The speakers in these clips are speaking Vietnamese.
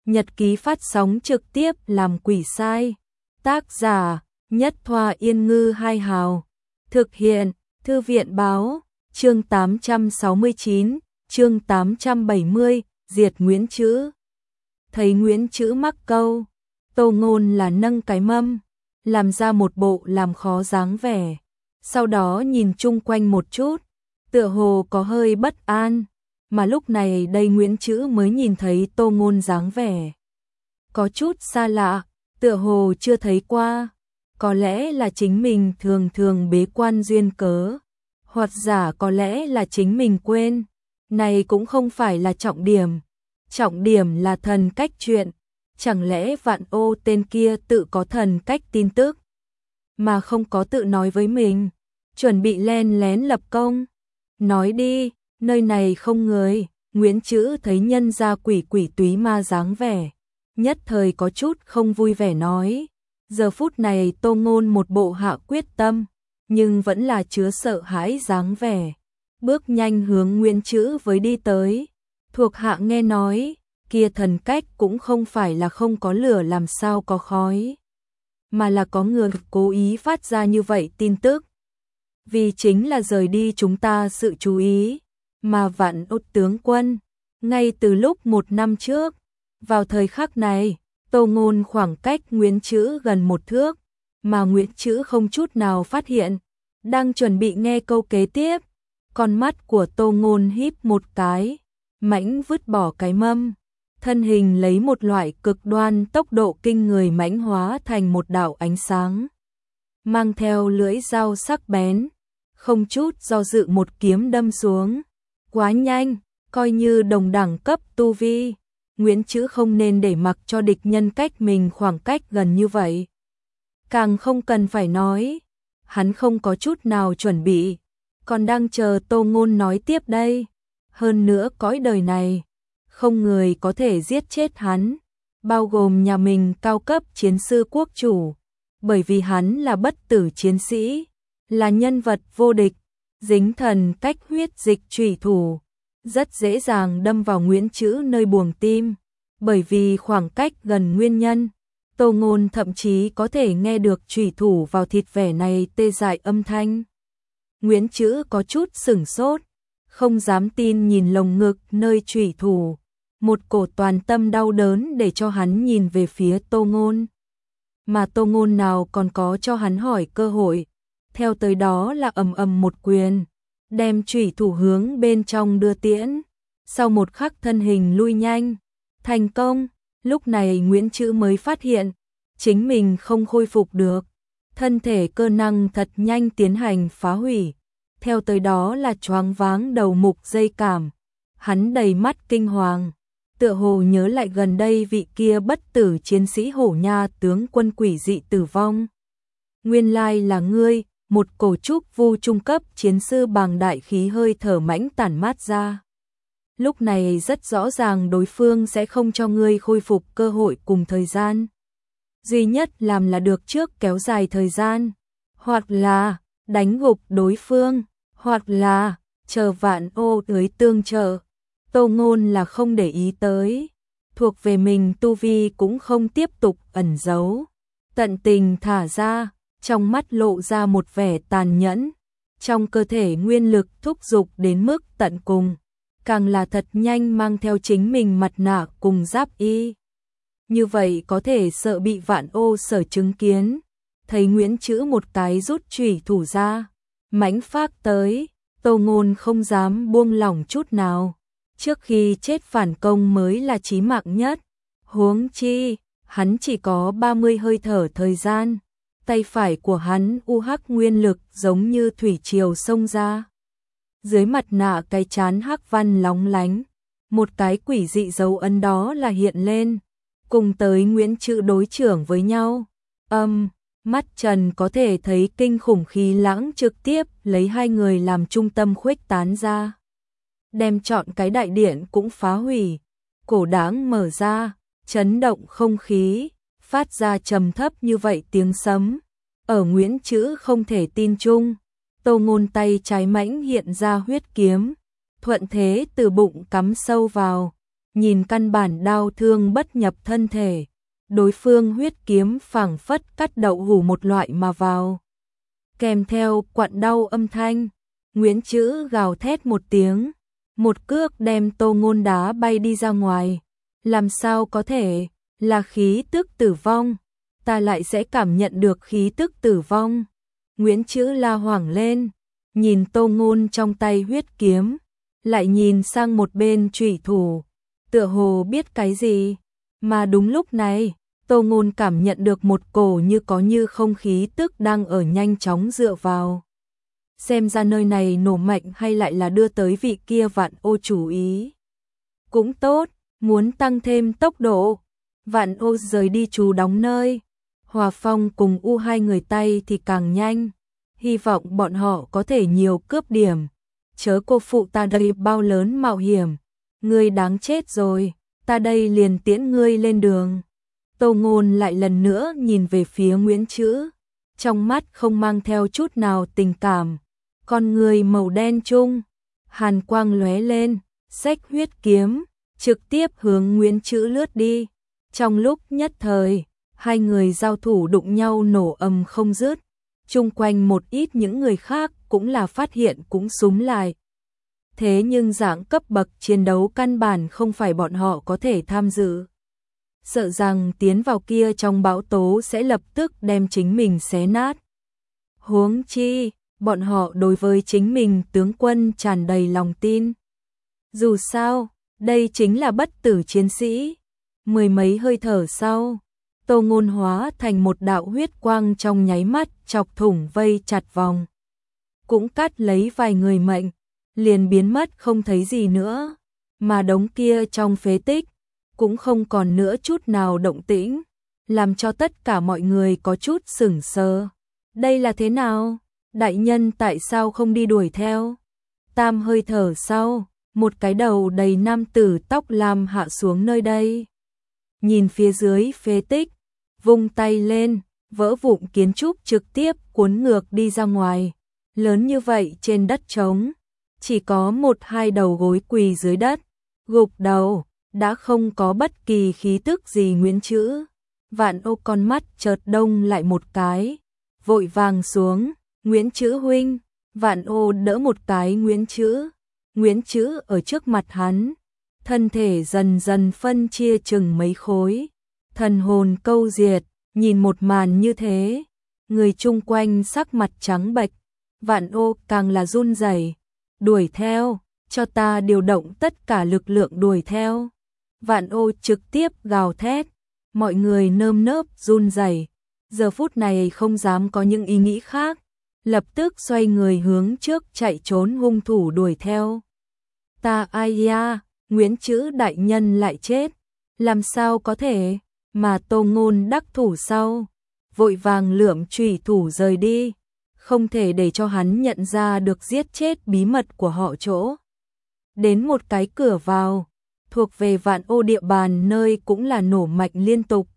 Nhật ký phát sóng trực tiếp làm quỷ sai. Tác giả Nhất Thoa Yên Ngư Hai Hào. Thực hiện Thư viện Báo. Chương 869, chương 870, diệt Nguyễn Trữ. Thấy Nguyễn Trữ mắc câu, Tô Ngôn là nâng cái mâm, làm ra một bộ làm khó dáng vẻ. Sau đó nhìn chung quanh một chút, tựa hồ có hơi bất an, mà lúc này đây Nguyễn Trữ mới nhìn thấy Tô Ngôn dáng vẻ có chút xa lạ, tựa hồ chưa thấy qua, có lẽ là chính mình thường thường bế quan duyên cớ, hoặc giả có lẽ là chính mình quên, này cũng không phải là trọng điểm là thần cách chuyện, chẳng lẽ Vạn Ô tên kia tự có thần cách tin tức, mà không có tự nói với mình, chuẩn bị len lén lập công. Nói đi, nơi này không người. Nguyễn Trữ thấy nhân gia quỷ túy ma dáng vẻ, nhất thời có chút không vui vẻ nói. Giờ phút này Tô Ngôn một bộ hạ quyết tâm, nhưng vẫn là chứa sợ hãi dáng vẻ, bước nhanh hướng Nguyễn Trữ với đi tới. Thuộc hạ nghe nói, kia thần cách cũng không phải là không có lửa làm sao có khói, mà là có người cố ý phát ra như vậy tin tức, vì chính là rời đi chúng ta sự chú ý, mà Vạn Ô tướng quân, ngay từ lúc 1 năm trước, vào thời khắc này, Tô Ngôn khoảng cách Nguyễn Trữ gần 1 thước, mà Nguyễn Trữ không chút nào phát hiện, đang chuẩn bị nghe câu kế tiếp, con mắt của Tô Ngôn híp một cái, mãnh vứt bỏ cái mâm, thân hình lấy một loại cực đoan tốc độ kinh người mãnh hóa thành một đạo ánh sáng, mang theo lưỡi dao sắc bén, không chút do dự một kiếm đâm xuống. Quá nhanh, coi như đồng đẳng cấp tu vi, Nguyễn Trữ không nên để mặc cho địch nhân cách mình khoảng cách gần như vậy. Càng không cần phải nói, hắn không có chút nào chuẩn bị, còn đang chờ Tô Ngôn nói tiếp đây. Hơn nữa cõi đời này, không người có thể giết chết hắn, bao gồm nhà mình cao cấp chiến sư quốc chủ, bởi vì hắn là bất tử chiến sĩ, là nhân vật vô địch, dính thần cách huyết dịch chủy thủ, rất dễ dàng đâm vào Nguyễn Trữ nơi buồng tim, bởi vì khoảng cách gần nguyên nhân, Tô Ngôn thậm chí có thể nghe được chủy thủ vào thịt vẻ này tê dại âm thanh. Nguyễn Trữ có chút sửng sốt, không dám tin nhìn lồng ngực nơi chủy thủ, một cổ toàn tâm đau đớn để cho hắn nhìn về phía Tô Ngôn. Mà Tô Ngôn nào còn có cho hắn hỏi cơ hội, theo tới đó là ầm ầm một quyền, đem chủy thủ hướng bên trong đưa tiễn, sau một khắc thân hình lui nhanh, thành công. Lúc này Nguyễn Trữ mới phát hiện, chính mình không khôi phục được, thân thể cơ năng thật nhanh tiến hành phá hủy, theo tới đó là choáng váng đầu mục dây cảm, hắn đầy mắt kinh hoàng, tựa hồ nhớ lại gần đây vị kia bất tử chiến sĩ Hổ Nha tướng quân quỷ dị tử vong. Nguyên lai là ngươi. Một cổ trúc vu trung cấp chiến sư bằng đại khí hơi thở mãnh tản mát ra. Lúc này rất rõ ràng đối phương sẽ không cho ngươi khôi phục cơ hội cùng thời gian. Duy nhất làm là được trước kéo dài thời gian, hoặc là đánh gục đối phương, hoặc là chờ Vạn Ô tới tương trợ. Tô Ngôn là không để ý tới, thuộc về mình tu vi cũng không tiếp tục ẩn giấu, tận tình thả ra. Trong mắt lộ ra một vẻ tàn nhẫn, trong cơ thể nguyên lực thúc giục đến mức tận cùng, càng là thật nhanh mang theo chính mình mặt nạ cùng giáp y. Như vậy có thể sợ bị Vạn Ô sở chứng kiến, thấy Nguyễn Trữ một cái rút chủy thủ ra, mãnh phác tới, Tô Ngôn không dám buông lỏng chút nào, trước khi chết phản công mới là chí mạng nhất, huống chi, hắn chỉ có 30 hơi thở thời gian. Tay phải của hắn UH nguyên lực giống như thủy triều xông ra. Dưới mặt nạ cái chán hắc văn lóng lánh, một cái quỷ dị dấu ấn đó là hiện lên, cùng tới Nguyễn Trữ đối trưởng với nhau. Mắt Trần có thể thấy kinh khủng khí lãng trực tiếp lấy hai người làm trung tâm khuếch tán ra. Đem trọn cái đại điện cũng phá hủy, cổ đáng mở ra, chấn động không khí. Phát ra trầm thấp như vậy tiếng sấm, ở Nguyễn Trữ không thể tin chung, Tô Ngôn tay trái mãnh hiện ra huyết kiếm, thuận thế từ bụng cắm sâu vào, nhìn căn bản đau thương bất nhập thân thể, đối phương huyết kiếm phảng phất cắt đậu hủ một loại mà vào. Kèm theo quặn đau âm thanh, Nguyễn Trữ gào thét một tiếng, một cước đem Tô Ngôn đá bay đi ra ngoài. Làm sao có thể, là khí tức tử vong, ta lại sẽ cảm nhận được khí tức tử vong. Nguyễn Trữ la hoảng lên, nhìn Tô Ngôn trong tay huyết kiếm, lại nhìn sang một bên chủy thủ, tựa hồ biết cái gì. Mà đúng lúc này, Tô Ngôn cảm nhận được một cổ như có như không khí tức đang ở nhanh chóng dựa vào. Xem ra nơi này nổ mạnh hay lại là đưa tới vị kia Vạn Ô chủ ý. Cũng tốt, muốn tăng thêm tốc độ. Vạn Ô rời đi trú đóng nơi. Hòa Phong cùng U hai người tay thì càng nhanh. Hy vọng bọn họ có thể nhiều cướp điểm. Chớ cô phụ ta đây bao lớn mạo hiểm. Ngươi đáng chết rồi, ta đây liền tiễn ngươi lên đường. Tô Ngôn lại lần nữa nhìn về phía Nguyễn Trữ, trong mắt không mang theo chút nào tình cảm, con người màu đen trung, hàn quang lóe lên, xách huyết kiếm, trực tiếp hướng Nguyễn Trữ lướt đi. Trong lúc nhất thời, hai người giao thủ đụng nhau nổ ầm không dứt, chung quanh một ít những người khác cũng là phát hiện cũng súng lại. Thế nhưng dạng cấp bậc chiến đấu căn bản không phải bọn họ có thể tham dự. Sợ rằng tiến vào kia trong bão tố sẽ lập tức đem chính mình xé nát. Huống chi, bọn họ đối với chính mình tướng quân tràn đầy lòng tin. Dù sao, đây chính là bất tử chiến sĩ. Mười mấy hơi thở sau, Tô Ngôn hóa thành một đạo huyết quang trong nháy mắt chọc thủng vây chặt vòng. Cũng cắt lấy vài người mệnh, liền biến mất không thấy gì nữa. Mà đống kia trong phế tích, cũng không còn nữa chút nào động tĩnh, làm cho tất cả mọi người có chút sửng sờ. Đây là thế nào? Đại nhân tại sao không đi đuổi theo? Tam hơi thở sau, một cái đầu đầy nam tử tóc lam hạ xuống nơi đây. Nhìn phía dưới phế tích, vung tay lên, vỡ vụn kiến trúc trực tiếp cuốn ngược đi ra ngoài. Lớn như vậy trên đất trống, chỉ có một hai đầu gối quỳ dưới đất, gục đầu, đã không có bất kỳ khí tức gì. Nguyễn Trữ, Vạn Ô con mắt chợt đông lại một cái, vội vàng xuống. Nguyễn Trữ huynh. Vạn Ô đỡ một cái Nguyễn Trữ. Nguyễn Trữ ở trước mặt hắn, thân thể dần dần phân chia chừng mấy khối, thần hồn câu diệt. Nhìn một màn như thế, người chung quanh sắc mặt trắng bệch. Vạn Ô càng là run rẩy. Đuổi theo, cho ta điều động tất cả lực lượng đuổi theo. Vạn Ô trực tiếp gào thét, mọi người nơm nớp run rẩy, giờ phút này không dám có những ý nghĩ khác, lập tức xoay người hướng trước chạy trốn hung thủ đuổi theo. Ta ai ya, Nguyễn Trữ đại nhân lại chết, làm sao có thể? Mà Tô Ngôn đắc thủ sau, vội vàng lượm chủy thủ rời đi, không thể để cho hắn nhận ra được giết chết bí mật của họ chỗ. Đến một cái cửa vào, thuộc về Vạn Ô địa bàn nơi cũng là nổ mạnh liên tục.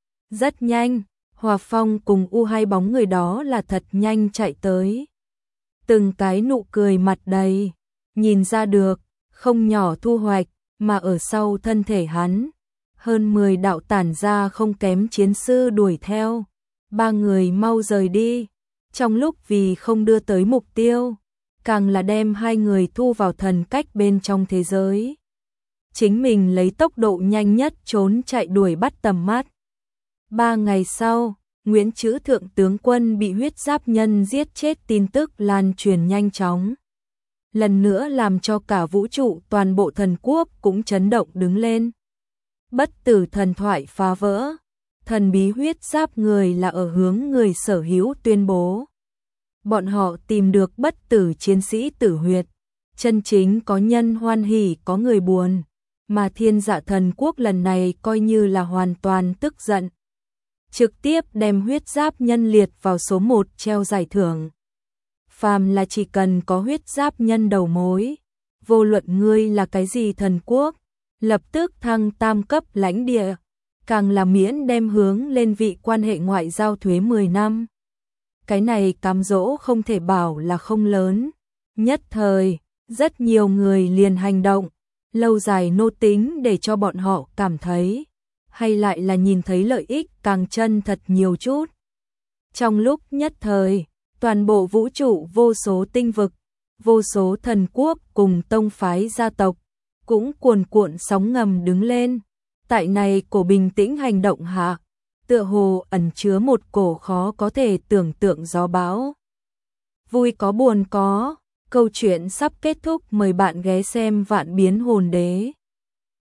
Rất nhanh, Hòa Phong cùng U hai bóng người đó là thật nhanh chạy tới. Từng cái nụ cười mặt đầy, nhìn ra được, không nhỏ thu hoạch, mà ở sau thân thể hắn, hơn 10 đạo tản ra không kém chiến sư đuổi theo. Ba người mau rời đi, trong lúc vì không đưa tới mục tiêu, càng là đem hai người thu vào thần cách bên trong thế giới. Chính mình lấy tốc độ nhanh nhất trốn chạy đuổi bắt tầm mắt. 3 ngày sau, Nguyễn Trữ thượng tướng quân bị huyết giáp nhân giết chết tin tức lan truyền nhanh chóng. Lần nữa làm cho cả vũ trụ toàn bộ thần quốc cũng chấn động đứng lên. Bất tử thần thoại phá vỡ, thần bí huyết giáp người là ở hướng người sở hữu tuyên bố. Bọn họ tìm được bất tử chiến sĩ tử huyệt, chân chính có nhân hoan hỉ có người buồn, mà Thiên Dạ thần quốc lần này coi như là hoàn toàn tức giận. Trực tiếp đem huyết giáp nhân liệt vào số 1 treo giải thưởng. Phàm là chỉ cần có huyết giáp nhân đầu mối, vô luận ngươi là cái gì thần quốc, lập tức thăng tam cấp lãnh địa, càng là miễn đem hướng lên vị quan hệ ngoại giao thuế 10 năm. Cái này cám dỗ không thể bảo là không lớn. Nhất thời, rất nhiều người liền hành động, lâu dài nô tính để cho bọn họ cảm thấy, hay lại là nhìn thấy lợi ích càng chân thật nhiều chút. Trong lúc nhất thời, toàn bộ vũ trụ vô số tinh vực, vô số thần quốc cùng tông phái gia tộc, cũng cuồn cuộn sóng ngầm đứng lên. Tại này cổ bình tĩnh hành động hạ, tựa hồ ẩn chứa một cổ khó có thể tưởng tượng gió bão. Vui có buồn có, câu chuyện sắp kết thúc, mời bạn ghé xem Vạn Biến Hồn Đế.